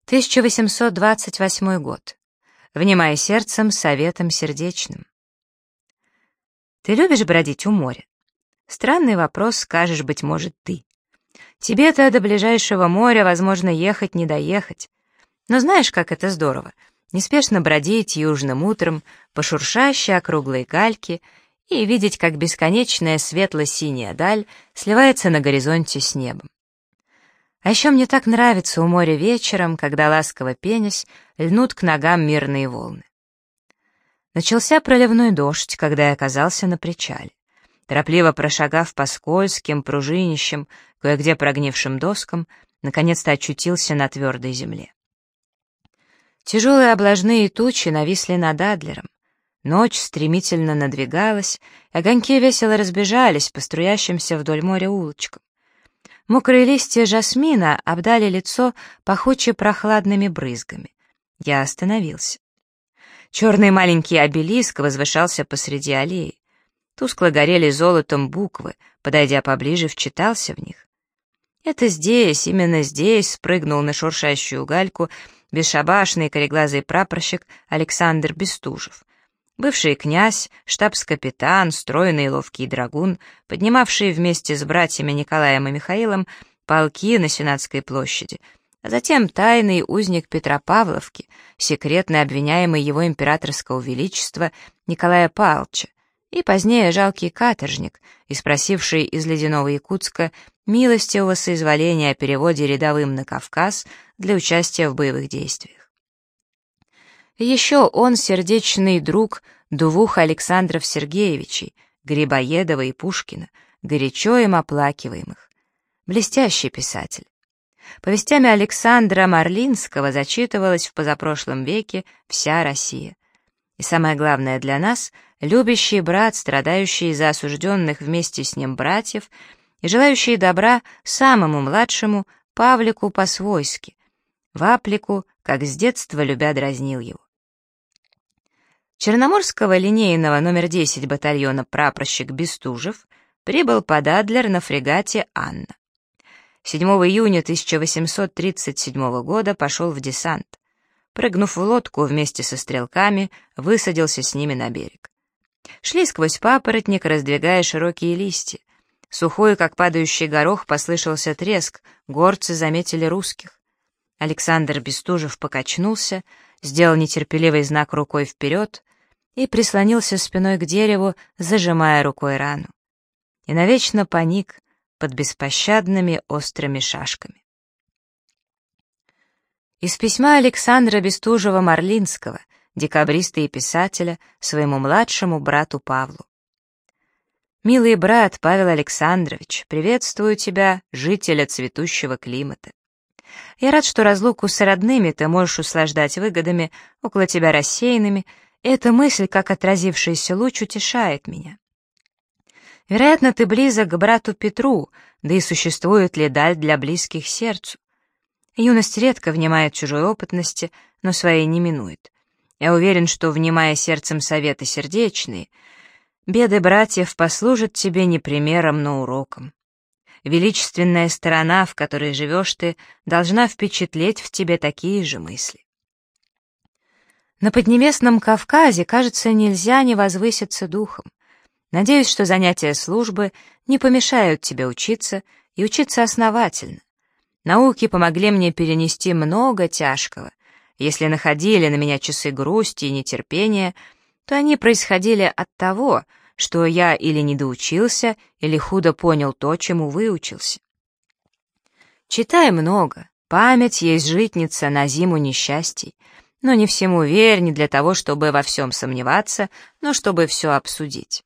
1828 год. Внимай сердцем, советом сердечным. Ты любишь бродить у моря? Странный вопрос, скажешь, быть может, ты. Тебе-то до ближайшего моря, возможно, ехать не доехать. Но знаешь, как это здорово? Неспешно бродить южным утром по шуршащей округлой гальке и видеть, как бесконечная светло-синяя даль сливается на горизонте с небом. А еще мне так нравится у моря вечером, когда, ласково пенясь, льнут к ногам мирные волны. Начался проливной дождь, когда я оказался на причале. Торопливо прошагав по скользким, пружинищим, кое-где прогнившим доскам, наконец-то очутился на твердой земле. Тяжелые облажные тучи нависли над Адлером. Ночь стремительно надвигалась, огоньки весело разбежались по струящимся вдоль моря улочкам. Мокрые листья жасмина обдали лицо пахуче прохладными брызгами. Я остановился. Черный маленький обелиск возвышался посреди аллеи. Тускло горели золотом буквы, подойдя поближе, вчитался в них. Это здесь, именно здесь, спрыгнул на шуршащую гальку бесшабашный кореглазый прапорщик Александр Бестужев. Бывший князь, штабс-капитан, стройный и ловкий драгун, поднимавший вместе с братьями Николаем и Михаилом полки на Сенатской площади, а затем тайный узник Петропавловки, секретно обвиняемый его императорского величества Николая Павловича, и позднее жалкий каторжник, испросивший из ледяного Якутска милостивого соизволения о переводе рядовым на Кавказ для участия в боевых действиях. Еще он сердечный друг двух Александров Сергеевичей, Грибоедова и Пушкина, горячо им оплакиваемых. Блестящий писатель. Повестями Александра Марлинского зачитывалась в позапрошлом веке вся Россия. И самое главное для нас — любящий брат, страдающий за осужденных вместе с ним братьев и желающий добра самому младшему Павлику по-свойски, Ваплику, как с детства любя дразнил его. Черноморского линейного номер 10 батальона прапорщик Бестужев прибыл под Адлер на фрегате «Анна». 7 июня 1837 года пошел в десант. Прыгнув в лодку вместе со стрелками, высадился с ними на берег. Шли сквозь папоротник, раздвигая широкие листья. Сухой, как падающий горох, послышался треск, горцы заметили русских. Александр Бестужев покачнулся, сделал нетерпеливый знак рукой вперед и прислонился спиной к дереву, зажимая рукой рану. И навечно паник под беспощадными острыми шашками. Из письма Александра Бестужева-Марлинского, декабриста и писателя, своему младшему брату Павлу. «Милый брат Павел Александрович, приветствую тебя, жителя цветущего климата. Я рад, что разлуку с родными ты можешь услаждать выгодами, около тебя рассеянными, и эта мысль, как отразившийся луч, утешает меня. Вероятно, ты близок к брату Петру, да и существует ли даль для близких сердцу? Юность редко внимает чужой опытности, но своей не минует. Я уверен, что, внимая сердцем советы сердечные, беды братьев послужат тебе не примером, но уроком. Величественная сторона, в которой живешь ты, должна впечатлеть в тебе такие же мысли. На Поднебесном Кавказе, кажется, нельзя не возвыситься духом. Надеюсь, что занятия службы не помешают тебе учиться, и учиться основательно. Науки помогли мне перенести много тяжкого. Если находили на меня часы грусти и нетерпения, то они происходили от того, что я или недоучился, или худо понял то, чему выучился. Читай много, память есть житница на зиму несчастий, но не всему верь, не для того, чтобы во всем сомневаться, но чтобы все обсудить.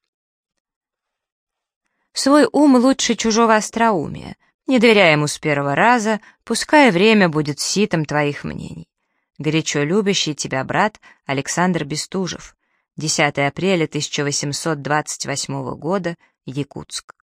Свой ум лучше чужого остроумия, не доверяй ему с первого раза, пускай время будет ситом твоих мнений. Горячо любящий тебя брат Александр Бестужев, 10 апреля 1828 года, Якутск.